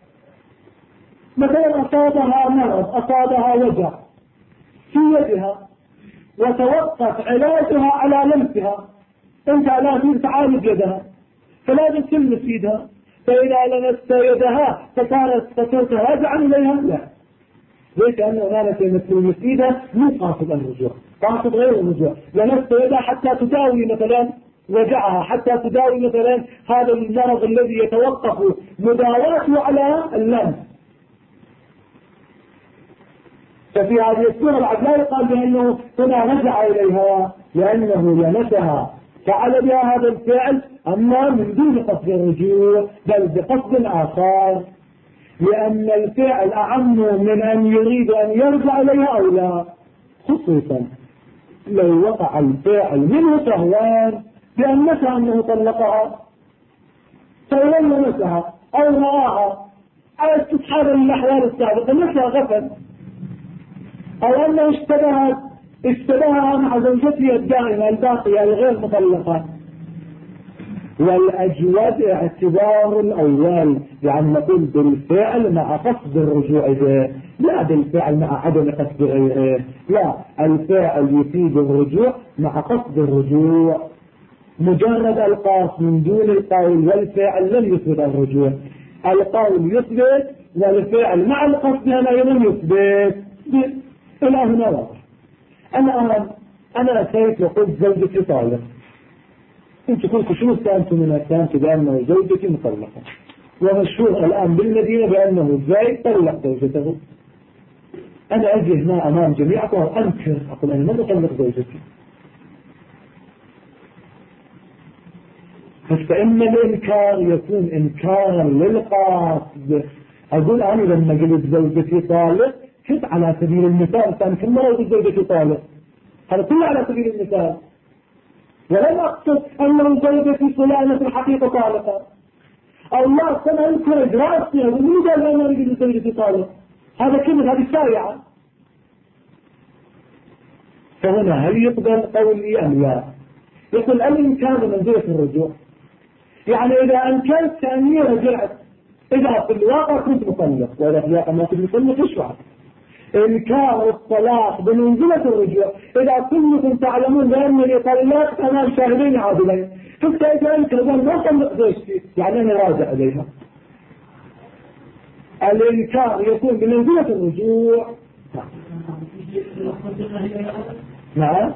A: مثلا أصابها مرض، أصابها وجع في يدها وتوقف علاجها على لمسها، انت لا تعالج يدها فلازم تلمس يدها، فإذا لمست يدها فصارت راجعا إليها، لا، ليس أنه لا تلمس يدها مو قاصد الرجوع، قاصد غير الرجوع، لمست يدها حتى تداوي مثلا وجعها، حتى تداوي مثلا هذا المرض الذي يتوقف مداواته على اللمس. ففي هذه الصورة بعد لا يقال بأنه هنا رجع إليها لأنه لمسها فعل بها هذا الفعل، أما من دون قصد الرجوع بل بقصد آخر، لأن الفعل أعم من أن يريد أن يرجع إليها أو لا، خصوصا لو وقع الفعل منه سهوان بأن نسى أنه طلقها، سهوان لمسها أو رآها على استصحاب الأحوال السابقة نسى غفل، أو أنه اشتبهها مع زوجته الدائمة الباقية الغير مطلقة. والأجود اعتبار الأول، يعني نقول بالفعل مع قصد الرجوع به، لا بالفعل مع عدم قصد غيره، لا، الفعل يفيد الرجوع مع قصد الرجوع، مجرد القاص من دون القول، والفعل لم يثبت الرجوع، القول يثبت والفعل مع القصد هنا لم يثبت. إلى هنا واضح. أنا أتيت وقلت زوجتي طالق، أنت قلت شو استأنت من الثانت بأنه زوجتي مطلقة، ومشهور الآن بالمدينة بأنه زيد طلق زوجته، أنا أجي هنا أمام جميعكم وأنكر أقول أنا ما أطلق زوجتي، فإن الإنكار يكون إنكارا للقاصد. أقول أنا لما قلت زوجتي طالق كنت على سبيل المثال، كان كل مرة يقول زوجتي طالق، هذا كله على سبيل المثال، ولم أقصد أنه زوجتي فلانة في الحقيقة طالقة، أو لا سنة أذكر إجراء ومن قال أنا أريد زوجتي طالق، هذا كلمة هذه شائعة. فهنا هل يقبل قولي أم لا؟ يقول الإمكان بمنزلة الرجوع. يعني إذا أنكرت أني رجعت، إذا في الواقع كنت مطلق، وإذا في الواقع ما كنت مطلق إيش بعد؟ إنكار الطلاق بمنزلة الرجوع. إذا كلكم تعلمون بأنني طلقت أمام شاهدين عادلين، كيف إذا أنت ما طلق زوجتي يعني أنا راجع إليها؟ الإنكار يكون بمنزلة الرجوع. نعم.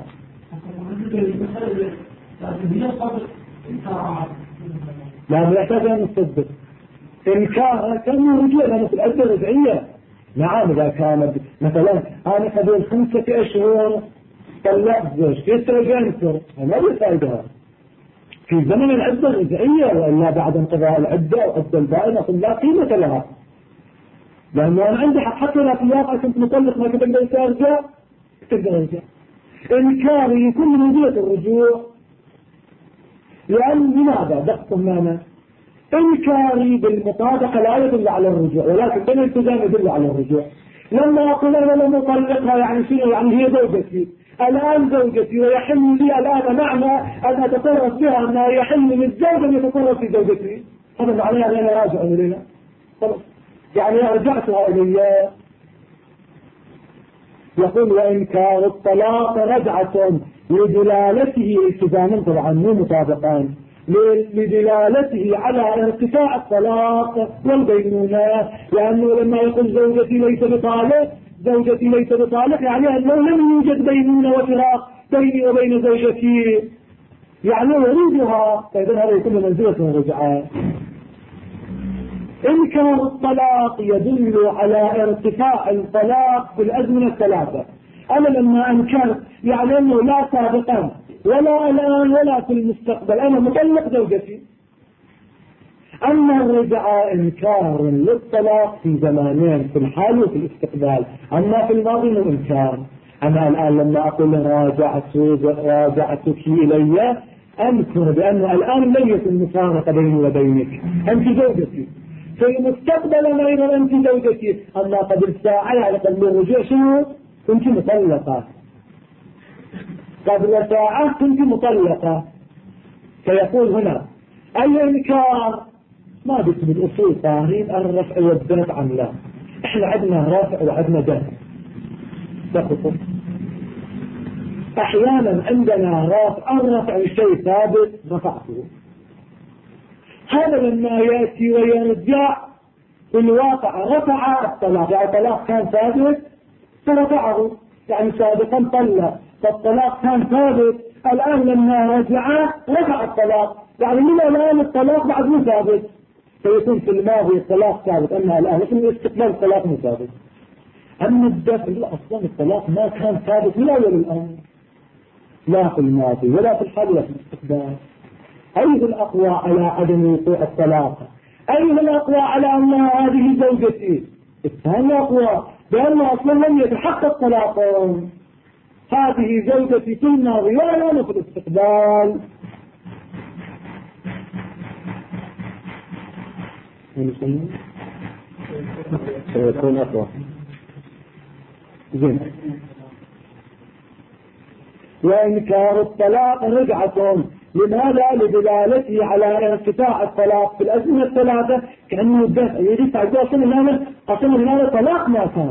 A: لا يحتاج أن نصدق إنكار كان رجوع لأنه في العدة الرجعية. نعم إذا كانت مثلا أنا قبل 5 أشهر طلقت زوجتي يسترجعنتر ما له فائدة في زمن العدة الرجعية، وإلا بعد انقضاء العدة وعدة البائنة لا قيمة لها، لأنه أنا عندي حتى لو في الواقع كنت مطلق ما كنت أقدر أرجع تقدر أرجع. إنكاري يكون من منزلة الرجوع. لأن لماذا دقتم معنا؟ إنكاري بالمطابقة لا يدل على الرجوع، ولكن بالالتزام يدل على الرجوع. لما أقول أنا لم أطلقها يعني شنو؟ يعني هي زوجتي الآن زوجتي ويحل لي الآن معنى أن أتصرف بها أنها يحل للزوج أن يتصرف في زوجتي، هذا معناه أن أنا راجع إلينا خلاص، يعني رجعتها إلي. يقول وإنكار الطلاق رجعة لدلالته التزاما طبعا مو مطابقان، لدلالته على ارتفاع الطلاق والبينونة، لأنه لما يقول زوجتي ليس بطالق، زوجتي ليس بطالق يعني أنه لم يوجد بينونة وفراق بيني وبين زوجتي، يعني يريدها، فإذا هذا يكون منزلة رجعة. إنكار الطلاق يدل على ارتفاع الطلاق في الأزمنة الثلاثة. أنا لما أنكرت يعني أنه لا سابقا ولا الآن ولا في المستقبل أنا مطلق زوجتي. أما الرجعة إنكار للطلاق في زمانين، في الحال وفي الاستقبال، أما في الماضي من إنكار. أنا الآن لما أقول راجعتك إلي أنكر بأن الآن لن يكن مفارقة بيني وبينك، أنت زوجتي. في المستقبل أيضا أنت زوجتي، أما قبل ساعة يعني قبل الرجوع شنو؟ كنت مطلقة، قبل ساعة كنت مطلقة. فيقول هنا أي إنكار ما بس بالأصول طاهرين الرفع والدفع عن لا، إحنا عندنا رفع وعندنا دفع تخطط. أحيانا عندنا الرفع شيء ثابت رفعته، هذا لما يأتي ويرجع في الواقع رفع الطلاق، يعني الطلاق كان ثابت فرفعه، يعني سابقا طلق فالطلاق كان ثابت، الآن لما رجع رفع الطلاق، يعني من الآن الطلاق بعد مو ثابت، فيكون في الماضي الطلاق ثابت، أما الآن لكن الاستقبال الطلاق مو ثابت. أما الدفع لا، أصلا الطلاق ما كان ثابت من أول الآن، لا في الماضي ولا في الحال ولا في الاستقبال. أيه الأقوى على عدم وقوع الطلاق؟ أيه الأقوى على أن هذه زوجتي؟ الثاني أقوى بأن أصلا لم يتحقق طلاقهم، هذه زوجتي في الماضي ولا في الاستقبال. سيكون أقوى. زين. وإنكار الطلاق رجعة، لماذا؟ لدلالته على ارتفاع الطلاق في الأزمنة الثلاثة، كأنه الدفع يدفع أصلا هنا طلاق ما كان،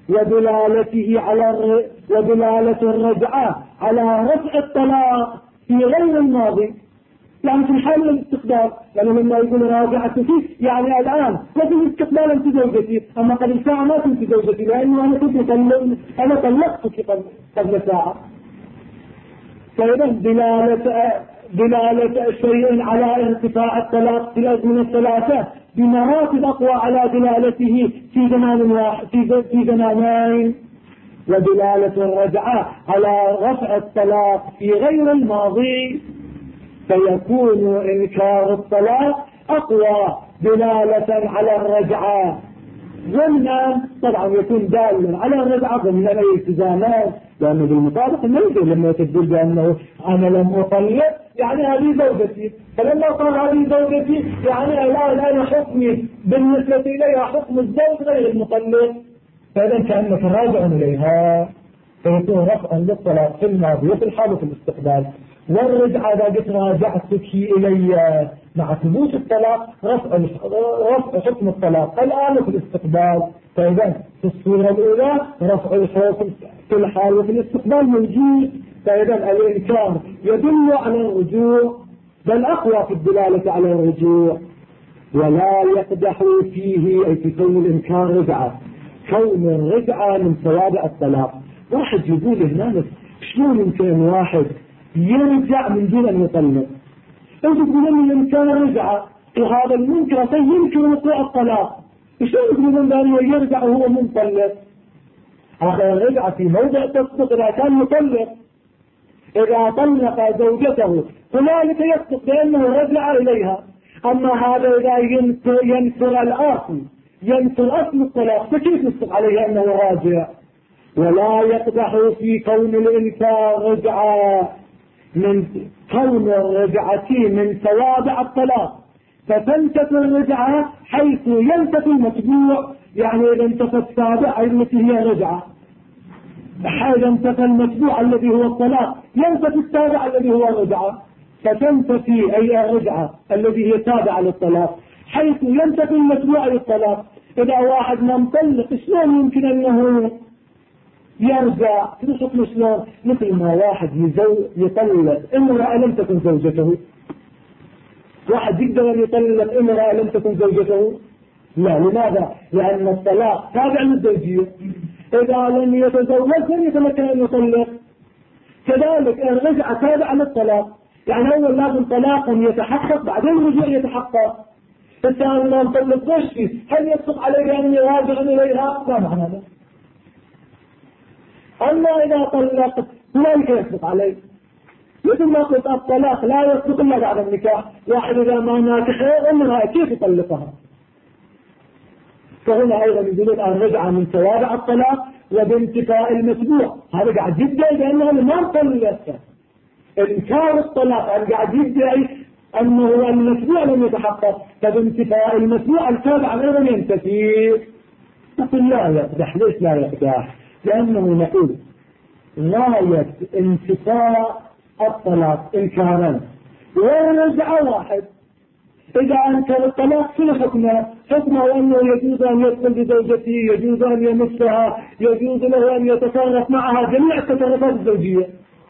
A: ودلالة الرجعة على رفع الطلاق في غير الماضي، يعني في الحال والاستقبال، لأنه لما يقول راجعت فيه يعني الآن وفي الاستقبال أنت زوجتي، أما قبل ساعة ما كنت زوجتي، لأنه أنا كنت أنا طلقتك قبل ساعة. فإذا دلالة شيء على ارتفاع الطلاق في الأزمنة الثلاثة بمراتب أقوى على دلالته في زمان واحد في زمانين، ودلالة الرجعة على رفع الطلاق في غير الماضي، فيكون إنكار الطلاق أقوى دلالة على الرجعة ضمنا، طبعا يكون دالا على الرجعة ضمن الالتزامات، لأنه بالمطابق ما يجب لما تقول بأنه أنا لم أطلق يعني هذه زوجتي، فلما قال هذه زوجتي يعني الآن حكمي بالنسبة إليها حكم الزوج غير المطلق، فإذا كأنك راجع إليها، فيكون رفعا للطلاق في الماضي وفي الحال وفي الاستقبال. والرجعة إذا قلت راجعتك إلي مع ثبوت الطلاق رفع حكم الطلاق الآن في الاستقبال. فإذا في الصورة الأولى رفع الحكم في الحال وفي الاستقبال موجود. فإذا الإنكار يدل على الرجوع، بل أقوى في الدلالة على الرجوع. ولا يقدح فيه أي في كون الإنكار رجعة، كون الرجعة من توابع الطلاق. واحد يقول هنا شلون يمكن واحد يرجع من دون أن يطلق؟ أنت تقولون الإنكار رجعة وهذا المنكر يمكن وقوع الطلاق، شلون يقولون أنه يرجع وهو مطلق؟ هذا الرجعة في موضع تصدق إذا كان مطلق، إذا طلق زوجته فذلك يصدق بأنه رجع إليها. أما هذا إذا ينكر الأصل، ينكر أصل الطلاق، فكيف يصدق عليه أنه راجع؟ ولا يقدح في كون الإنكار رجعة، من كون الرجعة من توابع الطلاق، فتنتفي الرجعة حيث ينتفي المتبوع. يعني إذا انتفى التابع التي هي رجعة، إذا انتفى المتبوع الذي هو الطلاق ينتفي التابع الذي هو رجعة، فتنتفي أي الرجعة الذي هي تابعة للطلاق حيث ينتفي المتبوع للطلاق. إذا واحد ما مطلق شلون يمكن أنه يرجع؟ تشوف شلون؟ مثل ما واحد يطلق امرأة لم تكن زوجته. واحد يقدر أن يطلق امرأة لم تكن زوجته؟ لا. لماذا؟ لأن الطلاق تابع للزوجية، إذا لم يتزوج لم يتمكن أن يطلق. كذلك الرجعة تابعة للطلاق، يعني أول لازم طلاق يتحقق بعدين الرجوع يتحقق. الثاني ما مطلق وش هل يصدق عليه أن يراجع إليها؟ لا معنى هذا. أما إذا طلقت لا يصدق عليه. مثل ما قلت الطلاق لا يصدق إلا بعد النكاح. واحد إذا ما ناكحه امرأة كيف يطلقها؟ فهنا أيضا يقولون الرجعة من توابع الطلاق وبانتفاء المتبوع. هذا قاعد يدعي بأنه ما مطلقته. إنكار الطلاق قاعد يدعي أنه المتبوع لم يتحقق، فبانتفاء المتبوع التابع أيضا ينتفي. نقول لا يقدح. ليش لا يقدح؟ لأنه نقول غاية انتفاء الطلاق إنكارا والرجعة واحد. إذا أنكر الطلاق شنو حكمه؟ حكمه أنه يجوز أن يدخل بزوجته، يجوز أن يمسها، يجوز له أن يتصرف معها جميع التصرفات الزوجية.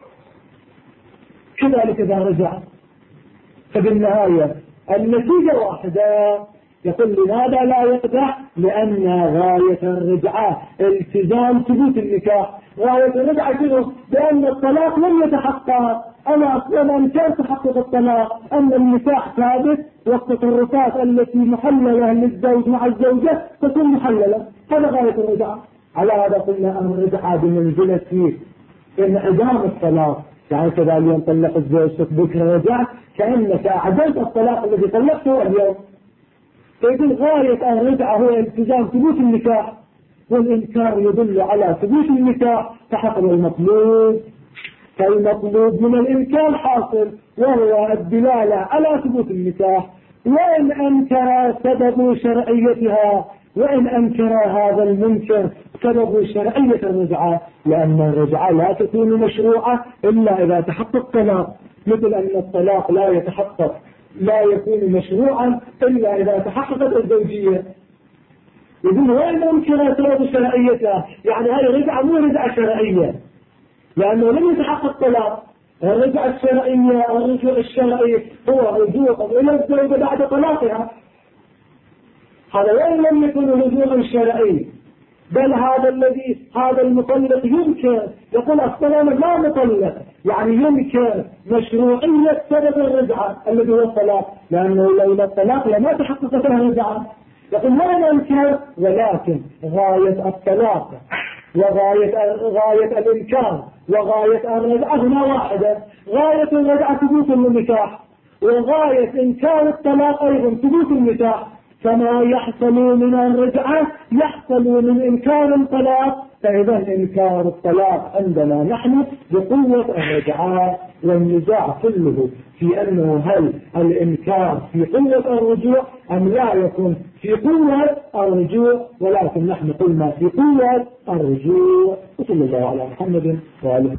A: كذلك إذا رجع فبالنهاية النتيجة واحدة. يقول لماذا لا يقدح؟ لأن غاية الرجعة التزام ثبوت النكاح. غاية الرجعة شنو؟ لأن الطلاق لم يتحقق. أنا أصلا أنكر تحقق الطلاق، أن النكاح ثابت والتصرفات التي محللة للزوج مع الزوجة تكون محللة. هذا غاية الرجعة. على هذا قلنا أن الرجعة بمنزلة انعدام الطلاق. يعني كذا اليوم طلق الزوج بكرة رجعت كأنك أعدلت الطلاق الذي طلقته اليوم. فيقول غاية الرجعة هو التزام ثبوت النكاح، والإنكار يدل على ثبوت النكاح فحصل المطلوب. فالمطلوب من الإنكار حاصل وهو الدلالة على ثبوت النكاح. وإن أنكر سبب شرعيتها، وإن أنكر هذا المنكر سبب شرعية الرجعة، لأن الرجعة لا تكون مشروعة إلا إذا تحقق الطلاق، مثل أن الطلاق لا يتحقق لا يكون مشروعا إلا إذا تحققت الزوجية. يقول وإن أنكر سبب شرعيتها، يعني هذه رجعة مو رجعة شرعية لأنه لم يتحقق الطلاق. الرجعة الشرعية الرجوع الشرعي هو رجوع إلى الزوجة بعد طلاقها. هذا وإن لم يكن رجوعا شرعي، بل هذا المطلق ينكر، يقول أصلا أنا لا مطلق، يعني ينكر مشروعية سبب الرجعة الذي هو الطلاق، لأنه لولا الطلاق لما تحققت الرجعة. يقول لا ننكر، ولكن غاية الطلاق وغاية الإنكار وغاية الرجعة هنا واحدة. غاية الرجعة ثبوت النكاح، وغاية إنكار الطلاق أيضا ثبوت النكاح. كما يحصل من الرجعة يحصل من إنكار الطلاق، فإذا إنكار الطلاق عندنا نحن بقوة الرجعة. والنزاع كله في أنه هل الإنكار في قوة الرجوع أم لا يكون في قوة الرجوع، ولكن نحن قلنا في قوة الرجوع. وصلى الله على محمد وآله.